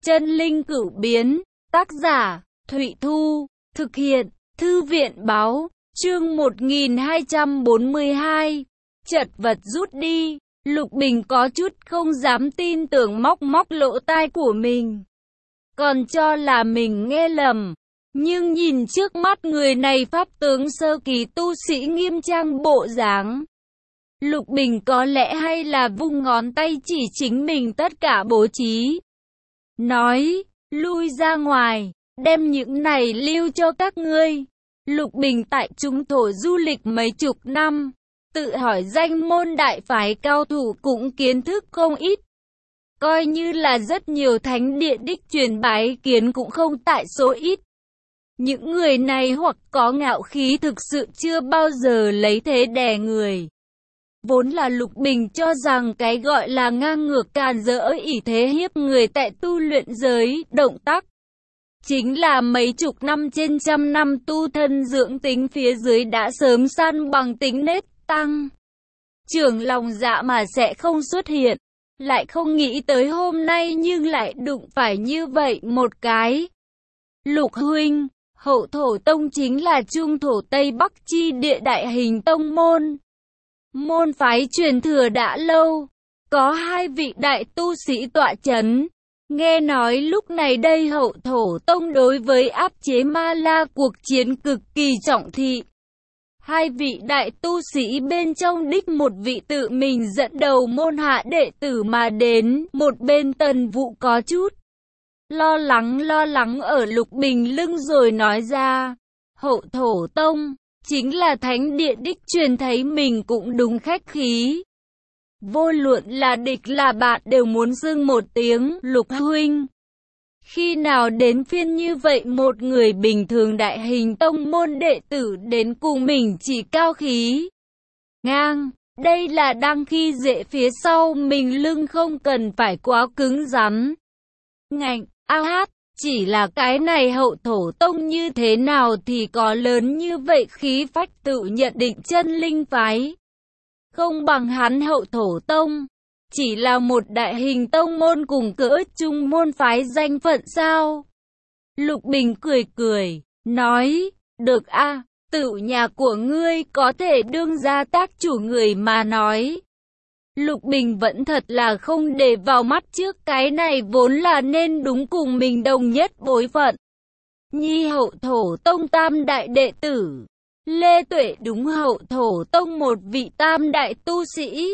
Chân linh cửu biến, tác giả, Thụy Thu, thực hiện, Thư viện báo, chương 1242, chật vật rút đi, Lục Bình có chút không dám tin tưởng móc lỗ tai của mình. Còn cho là mình nghe lầm, nhưng nhìn trước mắt người này pháp tướng sơ kỳ tu sĩ nghiêm trang bộ dáng. Lục Bình có lẽ hay là vung ngón tay chỉ chính mình tất cả bố trí. Nói, lui ra ngoài, đem những này lưu cho các ngươi. Lục Bình tại trung thổ du lịch mấy chục năm, tự hỏi danh môn đại phái cao thủ cũng kiến thức không ít. Coi như là rất nhiều thánh địa đích truyền bái kiến cũng không tại số ít. Những người này hoặc có ngạo khí thực sự chưa bao giờ lấy thế đè người. Vốn là Lục Bình cho rằng cái gọi là ngang ngược càn rỡ ỷ thế hiếp người tại tu luyện giới, động tác. Chính là mấy chục năm trên trăm năm tu thân dưỡng tính phía dưới đã sớm săn bằng tính nết tăng. Trưởng lòng dạ mà sẽ không xuất hiện. Lại không nghĩ tới hôm nay nhưng lại đụng phải như vậy một cái. Lục huynh, Hậu Thổ Tông chính là Trung Thổ Tây Bắc chi địa đại hình tông môn. Môn phái truyền thừa đã lâu, có hai vị đại tu sĩ tọa chấn. Nghe nói lúc này đây Hậu Thổ Tông đối với áp chế Ma La cuộc chiến cực kỳ trọng thị. Hai vị đại tu sĩ bên trong đích một vị tự mình dẫn đầu môn hạ đệ tử mà đến, một bên Tần Vũ có chút lo lắng ở Lục Bình lưng rồi nói ra, Hậu Thổ Tông chính là thánh địa đích truyền, thấy mình cũng đúng khách khí. Vô luận là địch là bạn đều muốn xưng một tiếng, Lục huynh. Khi nào đến phiên như vậy một người bình thường đại hình tông môn đệ tử đến cùng mình chỉ cao khí ngang, đây là đang khi dễ phía sau mình lưng, không cần phải quá cứng rắn. Ngạnh, chỉ là cái này Hậu Thổ Tông như thế nào thì có lớn như vậy khí phách, tự nhận định chân linh phái không bằng hắn Hậu Thổ Tông. Chỉ là một đại hình tông môn cùng cỡ trung môn phái danh phận sao? Lục Bình cười, nói, được a, tự nhà của ngươi có thể đương ra tác chủ người mà nói. Lục Bình vẫn thật là không để vào mắt trước, cái này vốn là nên đúng cùng mình đồng nhất bối phận. Nhi Hậu Thổ Tông tam đại đệ tử, Lê Tuệ đúng Hậu Thổ Tông một vị tam đại tu sĩ.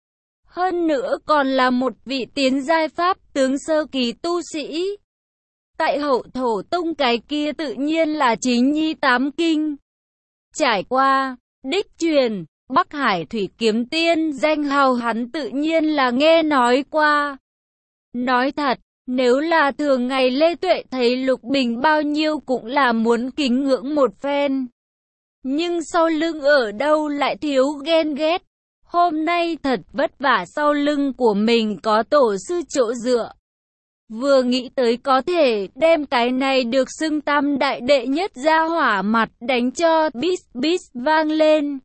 Hơn nữa còn là một vị tiến giai pháp tướng sơ kỳ tu sĩ. Tại Hậu Thổ Tông cái kia tự nhiên là chính nhi tám kinh. Trải qua, đích truyền, Bắc Hải Thủy Kiếm Tiên danh hào hắn tự nhiên là nghe nói qua. Nói thật, nếu là thường ngày Lê Tuệ thấy Lục Bình bao nhiêu cũng là muốn kính ngưỡng một phen. Nhưng sau lưng ở đâu lại thiếu ghen ghét. Hôm nay thật vất vả sau lưng của mình có tổ sư chỗ dựa. Vừa nghĩ tới có thể đem cái này được xưng tam đại đệ nhất ra hỏa mặt đánh cho bít vang lên.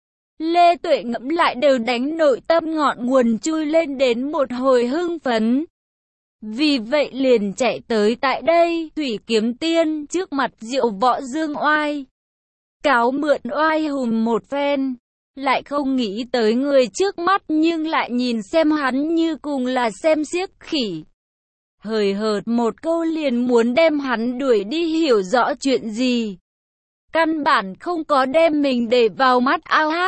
Lê Tuệ ngẫm lại đều đánh nội tâm ngọn nguồn chui lên đến một hồi hưng phấn. Vì vậy liền chạy tới tại đây Thủy Kiếm Tiên trước mặt Diệu Võ Dương Oai. Cáo mượn oai hùng một phen. Lại không nghĩ tới người trước mắt nhưng lại nhìn xem hắn như cùng là xem xiếc khỉ. Hời hợt một câu liền muốn đem hắn đuổi đi, hiểu rõ chuyện gì. Căn bản không có đem mình để vào mắt.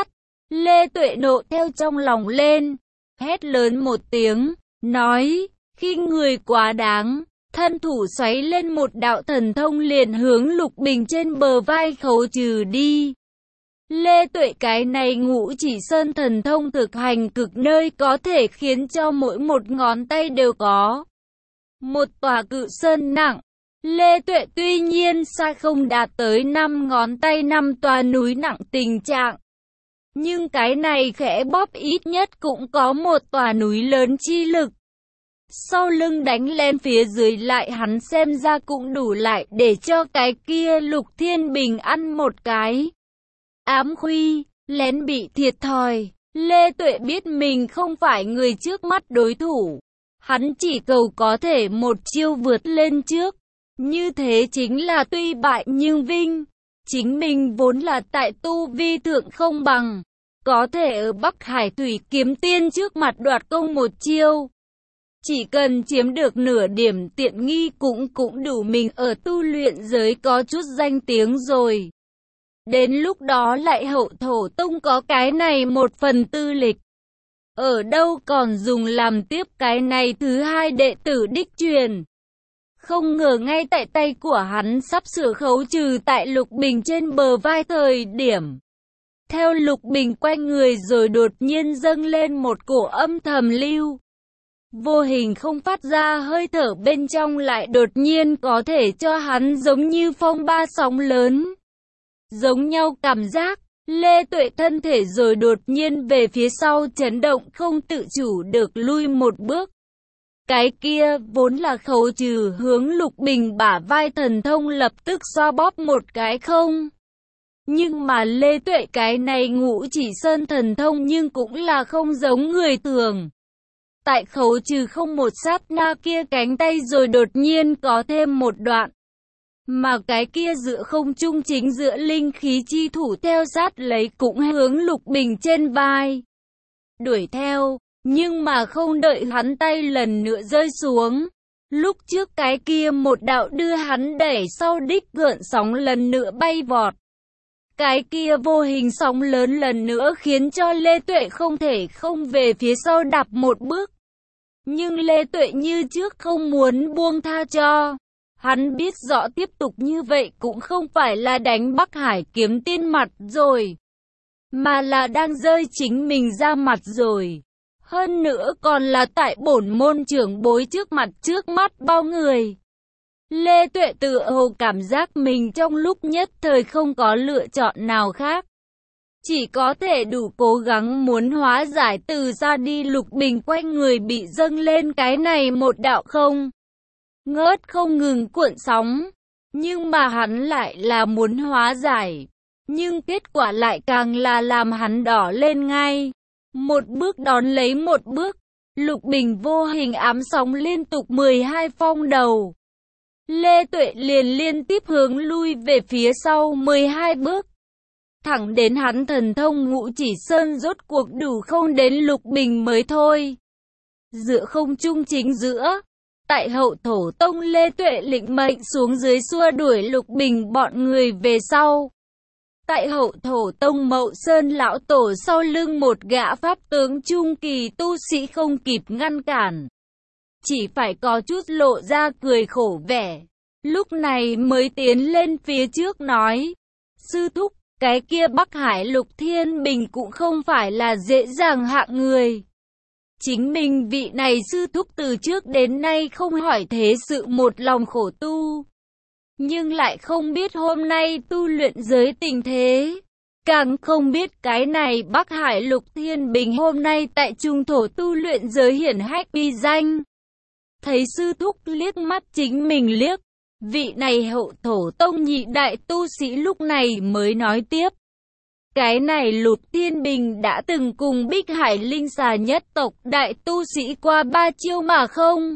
Lê Tuệ nộ theo trong lòng lên, hét lớn một tiếng, nói, khi người quá đáng, thân thủ xoáy lên một đạo thần thông liền hướng Lục Bình trên bờ vai khấu trừ đi. Lê Tuệ cái này Ngũ Chỉ Sơn thần thông thực hành cực nơi có thể khiến cho mỗi một ngón tay đều có một tòa cự sơn nặng. Lê Tuệ tuy nhiên xa không đạt tới 5 ngón tay 5 tòa núi nặng tình trạng. Nhưng cái này khẽ bóp ít nhất cũng có một tòa núi lớn chi lực. Sau lưng đánh lên phía dưới lại hắn xem ra cũng đủ lại để cho cái kia Lục Thiên Bình ăn một cái ám khuy, lén bị thiệt thòi. Lê Tuệ biết mình không phải người trước mắt đối thủ. Hắn chỉ cầu có thể một chiêu vượt lên trước. Như thế chính là tuy bại nhưng vinh. Chính mình vốn là tại tu vi thượng không bằng. Có thể ở Bắc Hải Thủy Kiếm Tiên trước mặt đoạt công một chiêu. Chỉ cần chiếm được nửa điểm tiện nghi cũng đủ mình ở tu luyện giới có chút danh tiếng rồi. Đến lúc đó lại Hậu Thổ Tông có cái này một phần tư lịch. Ở đâu còn dùng làm tiếp cái này thứ hai đệ tử đích truyền. Không ngờ ngay tại tay của hắn sắp sửa khấu trừ tại Lục Bình trên bờ vai thời điểm. Theo Lục Bình quay người rồi đột nhiên dâng lên một cổ âm thầm lưu. Vô hình không phát ra hơi thở bên trong lại đột nhiên có thể cho hắn giống như phong ba sóng lớn. Giống nhau cảm giác, Lê Tuệ thân thể rồi đột nhiên về phía sau chấn động không tự chủ được lui một bước. Cái kia vốn là khấu trừ hướng Lục Bình bả vai thần thông lập tức xoa bóp một cái không. Nhưng mà Lê Tuệ cái này Ngũ Chỉ Sơn thần thông nhưng cũng là không giống người thường. Tại khấu trừ không một sát na kia cánh tay rồi đột nhiên có thêm một đoạn. Mà cái kia giữa không trung chính giữa linh khí chi thủ theo sát lấy cũng hướng Lục Bình trên vai. Đuổi theo, nhưng mà không đợi hắn tay lần nữa rơi xuống. Lúc trước cái kia một đạo đưa hắn đẩy sau đích gợn sóng lần nữa bay vọt. Cái kia vô hình sóng lớn lần nữa khiến cho Lê Tuệ không thể không về phía sau đạp một bước. Nhưng Lê Tuệ như trước không muốn buông tha cho. Hắn biết rõ tiếp tục như vậy cũng không phải là đánh Bắc Hải Kiếm Tiên mặt rồi. Mà là đang rơi chính mình ra mặt rồi. Hơn nữa còn là tại bổn môn trưởng bối trước mắt bao người. Lê Tuệ tự hồ cảm giác mình trong lúc nhất thời không có lựa chọn nào khác. Chỉ có thể đủ cố gắng muốn hóa giải từ ra đi. Lục Bình quay người bị dâng lên cái này một đạo không ngớt không ngừng cuộn sóng. Nhưng mà hắn lại là muốn hóa giải. Nhưng kết quả lại càng là làm hắn đỏ lên ngay. Một bước đón lấy một bước. Lục Bình vô hình ám sóng liên tục 12 phong đầu. Lê Tuệ liền liên tiếp hướng lui về phía sau 12 bước. Thẳng đến hắn thần thông Ngũ Chỉ Sơn rốt cuộc đủ không đến Lục Bình mới thôi. Giữa không trung chính giữa. Tại Hậu Thổ Tông Lê Tuệ lệnh mệnh xuống dưới xua đuổi Lục Bình bọn người về sau. Tại Hậu Thổ Tông Mậu Sơn lão tổ sau lưng một gã pháp tướng trung kỳ tu sĩ không kịp ngăn cản. Chỉ phải có chút lộ ra cười khổ vẻ. Lúc này mới tiến lên phía trước nói. Sư thúc, cái kia Bắc Hải Lục Thiên Bình cũng không phải là dễ dàng hạng người. Chính mình vị này sư thúc từ trước đến nay không hỏi thế sự một lòng khổ tu. Nhưng lại không biết hôm nay tu luyện giới tình thế. Càng không biết cái này Bắc Hải Lục Thiên Bình hôm nay tại trung thổ tu luyện giới hiển hách uy danh. Thấy sư thúc liếc mắt chính mình liếc. Vị này Hậu Thổ Tông nhị đại tu sĩ lúc này mới nói tiếp. Cái này Lục Thiên Bình đã từng cùng Bích Hải Linh Xà nhất tộc đại tu sĩ qua 3 chiêu mà không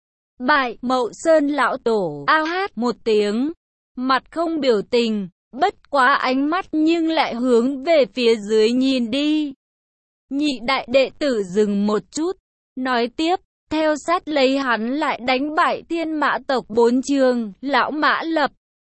bại. Mậu Sơn lão tổ a hát một tiếng, mặt không biểu tình, bất quá ánh mắt nhưng lại hướng về phía dưới nhìn đi. Nhị đại đệ tử dừng một chút, nói tiếp, theo sát lấy hắn lại đánh bại Thiên Mã tộc 4 trường, lão Mã Lập.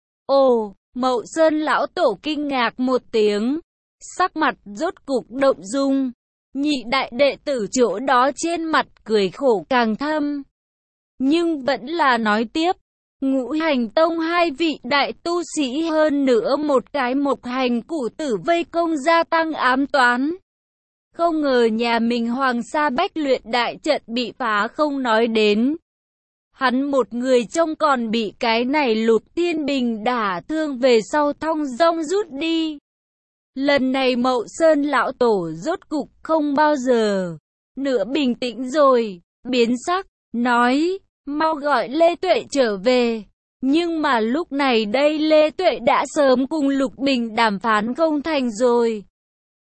Ồ, Mậu Sơn lão tổ kinh ngạc một tiếng, sắc mặt rốt cục động dung. Nhị đại đệ tử chỗ đó trên mặt cười khổ càng thâm. Nhưng vẫn là nói tiếp, Ngũ Hành Tông 2 vị đại tu sĩ hơn nữa một cái Mộc Hành củ tử vây công gia tăng ám toán. Không ngờ nhà mình Hoàng Sa Bách luyện đại trận bị phá không nói đến. Hắn một người trông còn bị cái này Lục Thiên Bình đả thương về sau thong dong rút đi. Lần này Mậu Sơn lão tổ rốt cục không bao giờ nữa bình tĩnh rồi, biến sắc, nói, mau gọi Lê Tuệ trở về. Nhưng mà lúc này đây Lê Tuệ đã sớm cùng Lục Bình đàm phán không thành rồi.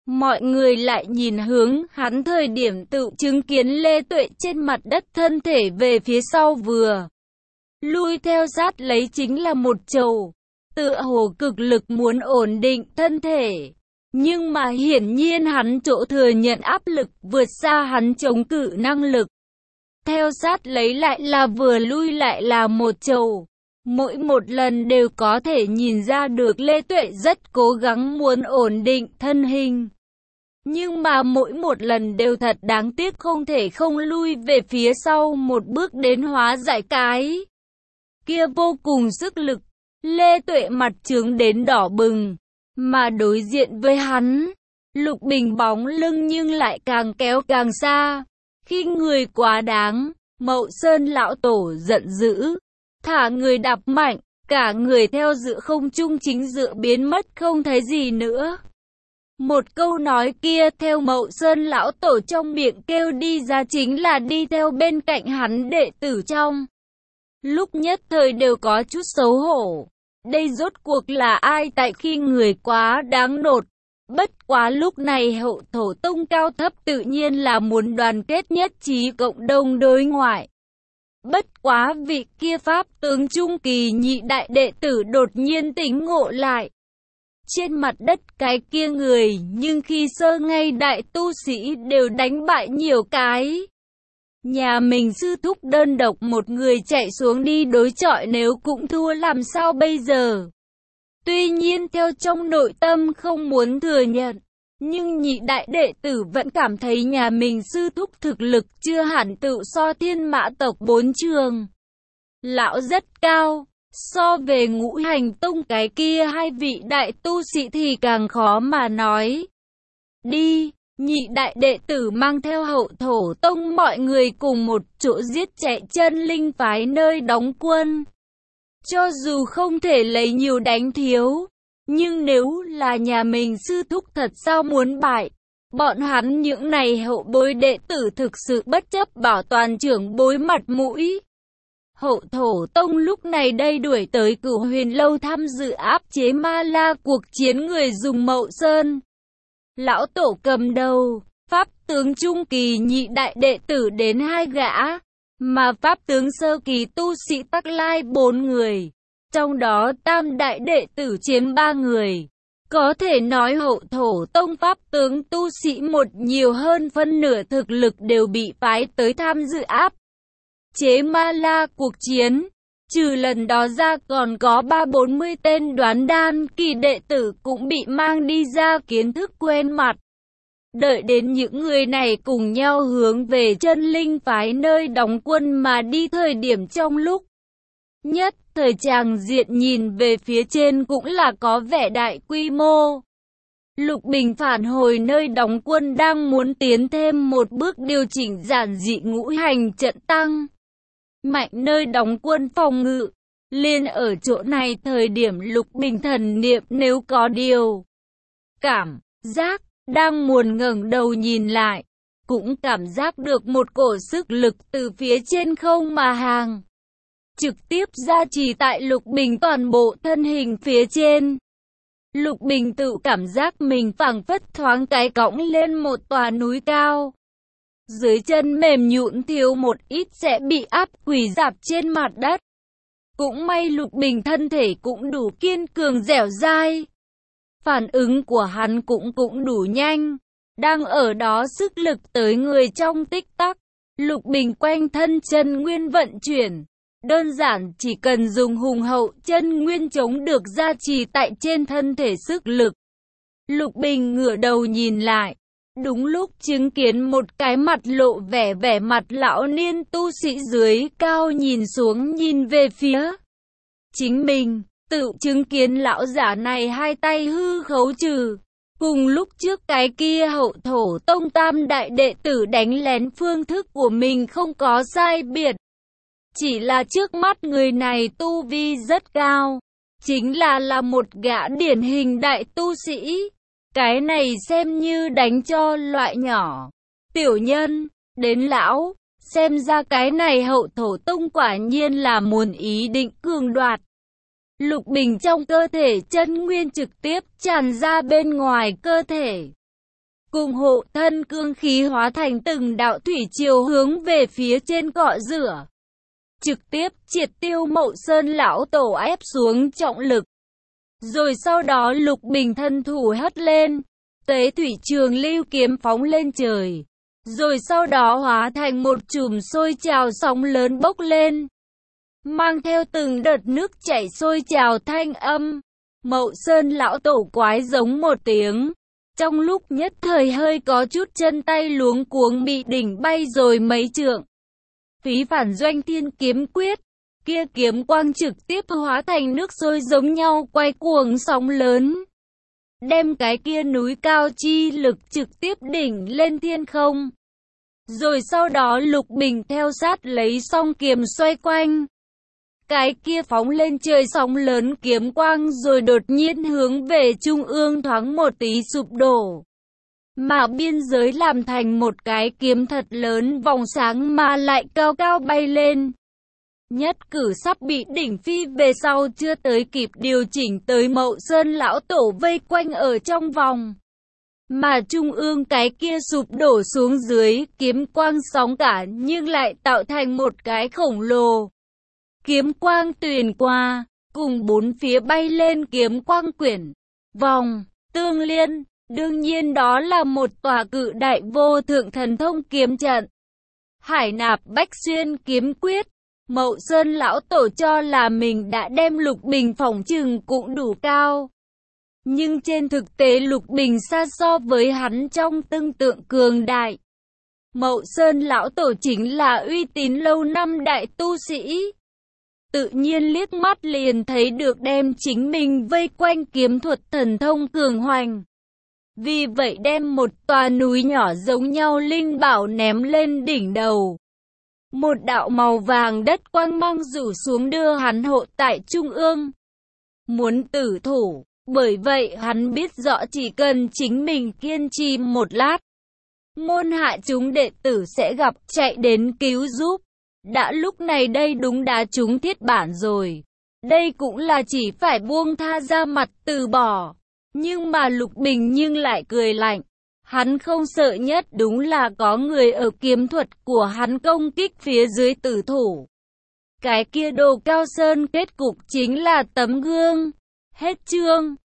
Mọi người lại nhìn hướng hắn thời điểm tự chứng kiến Lê Tuệ trên mặt đất thân thể về phía sau vừa lui theo sát lấy chính là một chầu, tựa hồ cực lực muốn ổn định thân thể. Nhưng mà hiển nhiên hắn chỗ thừa nhận áp lực vượt xa hắn chống cự năng lực. Theo sát lấy lại là vừa lui lại là một chầu. Mỗi một lần đều có thể nhìn ra được Lê Tuệ rất cố gắng muốn ổn định thân hình. Nhưng mà mỗi một lần đều thật đáng tiếc không thể không lui về phía sau một bước đến hóa giải cái kia vô cùng sức lực. Lê Tuệ mặt trướng đến đỏ bừng, mà đối diện với hắn, Lục Bình bóng lưng nhưng lại càng kéo càng xa. Khi người quá đáng, Mậu Sơn lão tổ giận dữ, thả người đạp mạnh, cả người theo giữa không trung chính giữa biến mất không thấy gì nữa. Một câu nói kia theo Mậu Sơn lão tổ trong miệng kêu đi ra chính là đi theo bên cạnh hắn đệ tử trong lúc nhất thời đều có chút xấu hổ. Đây rốt cuộc là ai tại khi người quá đáng nột. Bất quá lúc này Hậu Thổ Tông cao thấp tự nhiên là muốn đoàn kết nhất trí cộng đồng đối ngoại. Bất quá vị kia pháp tướng trung kỳ nhị đại đệ tử đột nhiên tỉnh ngộ lại. Trên mặt đất cái kia người nhưng khi sơ ngay đại tu sĩ đều đánh bại nhiều cái. Nhà mình sư thúc đơn độc một người chạy xuống đi đối chọi nếu cũng thua làm sao bây giờ. Tuy nhiên theo trong nội tâm không muốn thừa nhận, nhưng nhị đại đệ tử vẫn cảm thấy nhà mình sư thúc thực lực chưa hẳn tự so Thiên Mã tộc 4 trường lão rất cao. So về Ngũ Hành Tông cái kia hai vị đại tu sĩ thì càng khó mà nói. Đi, nhị đại đệ tử mang theo Hậu Thổ Tông mọi người cùng một chỗ giết chạy chân linh phái nơi đóng quân. Cho dù không thể lấy nhiều đánh thiếu, nhưng nếu là nhà mình sư thúc thật sao muốn bại, bọn hắn những này hậu bối đệ tử thực sự bất chấp bảo toàn trưởng bối mặt mũi. Hậu Thổ Tông lúc này đây đuổi tới Cửu Huyền Lâu tham dự áp chế Ma La cuộc chiến người dùng Mậu Sơn lão tổ cầm đầu, pháp tướng trung kỳ nhị đại đệ tử đến 2 gã, mà pháp tướng sơ kỳ tu sĩ Tắc Lai 4 người, trong đó tam đại đệ tử chiếm 3 người. Có thể nói Hậu Thổ Tông pháp tướng tu sĩ một nhiều hơn phân nửa thực lực đều bị phái tới tham dự áp chế Ma La cuộc chiến. Trừ lần đó ra còn có 30-40 tên đoán đan kỳ đệ tử cũng bị mang đi ra kiến thức quen mặt. Đợi đến những người này cùng nhau hướng về chân linh phái nơi đóng quân mà đi thời điểm trong lúc nhất thời tràng diện nhìn về phía trên cũng là có vẻ đại quy mô. Lục Bình phản hồi nơi đóng quân đang muốn tiến thêm một bước điều chỉnh giản dị ngũ hành trận tăng mạnh nơi đóng quân phòng ngự. Liên ở chỗ này thời điểm Lục Bình thần niệm nếu có điều cảm giác đang muốn ngẩng đầu nhìn lại, cũng cảm giác được một cổ sức lực từ phía trên không mà hàng, trực tiếp gia trì tại Lục Bình toàn bộ thân hình phía trên. Lục Bình tự cảm giác mình phảng phất thoáng cái cõng lên một tòa núi cao. Dưới chân mềm nhũn thiếu một ít sẽ bị áp quỳ dạp trên mặt đất. Cũng may Lục Bình thân thể cũng đủ kiên cường dẻo dai. Phản ứng của hắn cũng đủ nhanh. Đang ở đó sức lực tới người trong tích tắc. Lục Bình quanh thân chân nguyên vận chuyển. Đơn giản chỉ cần dùng hùng hậu chân nguyên chống được gia trì tại trên thân thể sức lực. Lục Bình ngửa đầu nhìn lại. Đúng lúc chứng kiến một cái mặt lộ vẻ mặt lão niên tu sĩ dưới cao nhìn xuống nhìn về phía chính mình, tự chứng kiến lão giả này hai tay hư khấu trừ. Cùng lúc trước cái kia Hậu Thổ Tông tam đại đệ tử đánh lén phương thức của mình không có sai biệt. Chỉ là trước mắt người này tu vi rất cao, chính là một gã điển hình đại tu sĩ. Cái này xem như đánh cho loại nhỏ. Tiểu nhân, đến lão, xem ra cái này Hậu Thổ Tông quả nhiên là muốn ý định cường đoạt. Lục Bình trong cơ thể chân nguyên trực tiếp tràn ra bên ngoài cơ thể. cùng hộ thân cương khí hóa thành từng đạo thủy triều hướng về phía trên cọ rửa, trực tiếp triệt tiêu Mậu Sơn lão tổ ép xuống trọng lực. Rồi sau đó Lục Bình thân thủ hất lên, Tế thủy trường lưu kiếm phóng lên trời, rồi sau đó hóa thành một chùm sôi trào sóng lớn bốc lên, mang theo từng đợt nước chảy sôi trào thanh âm. Mậu Sơn lão tổ quái giống một tiếng, trong lúc nhất thời hơi có chút chân tay luống cuống bị đỉnh bay rồi mấy trượng. Phí Phản Doanh Thiên Kiếm Quyết, kia kiếm quang trực tiếp hóa thành nước sôi giống nhau quay cuồng sóng lớn, đem cái kia núi cao chi lực trực tiếp đỉnh lên thiên không. Rồi sau đó Lục Bình theo sát lấy song kiếm xoay quanh, cái kia phóng lên trời sóng lớn kiếm quang rồi đột nhiên hướng về trung ương thoáng một tí sụp đổ, mà biên giới làm thành một cái kiếm thật lớn vòng sáng mà lại cao cao bay lên. Nhất cử sắp bị đỉnh phi về sau chưa tới kịp điều chỉnh tới Mậu Sơn lão tổ vây quanh ở trong vòng, mà trung ương cái kia sụp đổ xuống dưới kiếm quang sóng cả nhưng lại tạo thành một cái khổng lồ. Kiếm quang tuyền qua, cùng bốn phía bay lên kiếm quang quyển, vòng, tương liên, đương nhiên đó là một tòa cự đại vô thượng thần thông kiếm trận. Hải Nạp Bách Xuyên Kiếm Quyết. Mậu Sơn lão tổ cho là mình đã đem Lục Bình phỏng chừng cũng đủ cao. Nhưng trên thực tế Lục Bình xa so với hắn trong tưởng tượng cường đại. Mậu Sơn lão tổ chính là uy tín lâu năm đại tu sĩ, tự nhiên liếc mắt liền thấy được đem chính mình vây quanh kiếm thuật thần thông cường hoành. Vì vậy đem một tòa núi nhỏ giống nhau linh bảo ném lên đỉnh đầu. Một đạo màu vàng đất quang mang rủ xuống đưa hắn hộ tại trung ương. Muốn tử thủ, bởi vậy hắn biết rõ chỉ cần chính mình kiên trì một lát, môn hạ chúng đệ tử sẽ gặp chạy đến cứu giúp. Đã lúc này đây đúng đá trúng thiết bản rồi. Đây cũng là chỉ phải buông tha ra mặt từ bỏ. Nhưng mà Lục Bình nhưng lại cười lạnh. Hắn không sợ nhất đúng là có người ở kiếm thuật của hắn công kích phía dưới tử thủ. Cái kia Đồ Cao Sơn kết cục chính là tấm gương. Hết chương.